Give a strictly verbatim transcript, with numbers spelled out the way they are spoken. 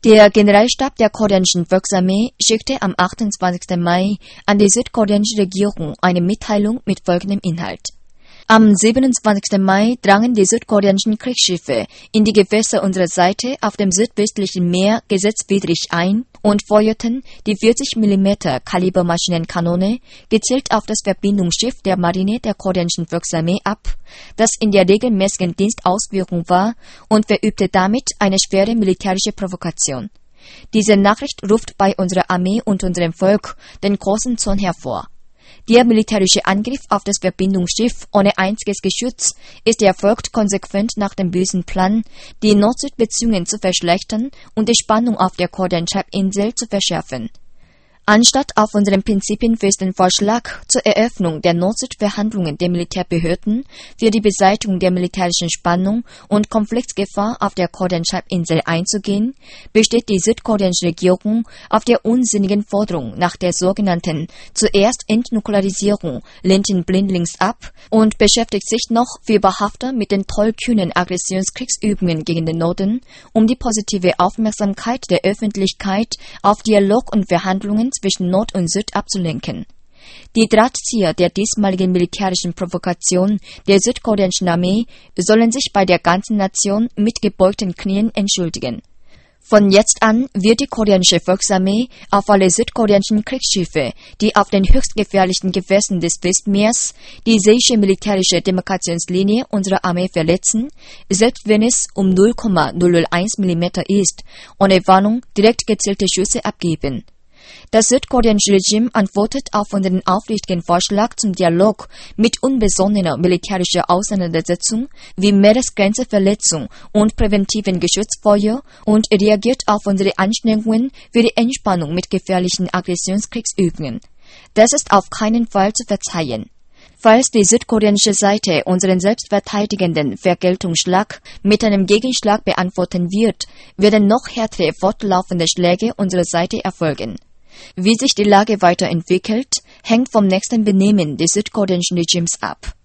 Der Generalstab der koreanischen Volksarmee schickte am achtundzwanzigsten Mai an die südkoreanische Regierung eine Mitteilung mit folgendem Inhalt. Am siebenundzwanzigsten Mai drangen die südkoreanischen Kriegsschiffe in die Gewässer unserer Seite auf dem südwestlichen Meer gesetzwidrig ein und feuerten die vierzig Millimeter Kaliber Maschinenkanone gezielt auf das Verbindungsschiff der Marine der koreanischen Volksarmee ab, das in der regelmäßigen Dienstausführung war, und verübte damit eine schwere militärische Provokation. Diese Nachricht ruft bei unserer Armee und unserem Volk den großen Zorn hervor. Der militärische Angriff auf das Verbindungsschiff ohne einziges Geschütz ist erfolgt konsequent nach dem bösen Plan, die Nord-Süd-Beziehungen zu verschlechtern und die Spannung auf der koreanischen Halbinsel zu verschärfen. Anstatt auf unseren prinzipienfesten Vorschlag zur Eröffnung der Nord-Süd-Verhandlungen der Militärbehörden für die Beseitigung der militärischen Spannung und Konfliktgefahr auf der koreanischen Halbinsel einzugehen, besteht die südkoreanische Regierung auf der unsinnigen Forderung nach der sogenannten zuerst Entnuklearisierung, lehnt ihn blindlings ab und beschäftigt sich noch fieberhafter mit den tollkühnen Aggressionskriegsübungen gegen den Norden, um die positive Aufmerksamkeit der Öffentlichkeit auf Dialog und Verhandlungen zwischen Nord und Süd abzulenken. Die Drahtzieher der diesmaligen militärischen Provokation der südkoreanischen Armee sollen sich bei der ganzen Nation mit gebeugten Knien entschuldigen. Von jetzt an wird die koreanische Volksarmee auf alle südkoreanischen Kriegsschiffe, die auf den höchst gefährlichen Gewässern des Westmeers die seeische militärische Demarkationslinie unserer Armee verletzen, selbst wenn es um null Komma null null eins Millimeter ist, ohne Warnung direkt gezielte Schüsse abgeben. Das südkoreanische Regime antwortet auf unseren aufrichtigen Vorschlag zum Dialog mit unbesonnener militärischer Auseinandersetzung wie Meeresgrenzeverletzung und präventiven Geschützfeuer und reagiert auf unsere Anstrengungen für die Entspannung mit gefährlichen Aggressionskriegsübungen. Das ist auf keinen Fall zu verzeihen. Falls die südkoreanische Seite unseren selbstverteidigenden Vergeltungsschlag mit einem Gegenschlag beantworten wird, werden noch härtere fortlaufende Schläge unserer Seite erfolgen. Wie sich die Lage weiterentwickelt, hängt vom nächsten Benehmen des südkoreanischen Regimes ab.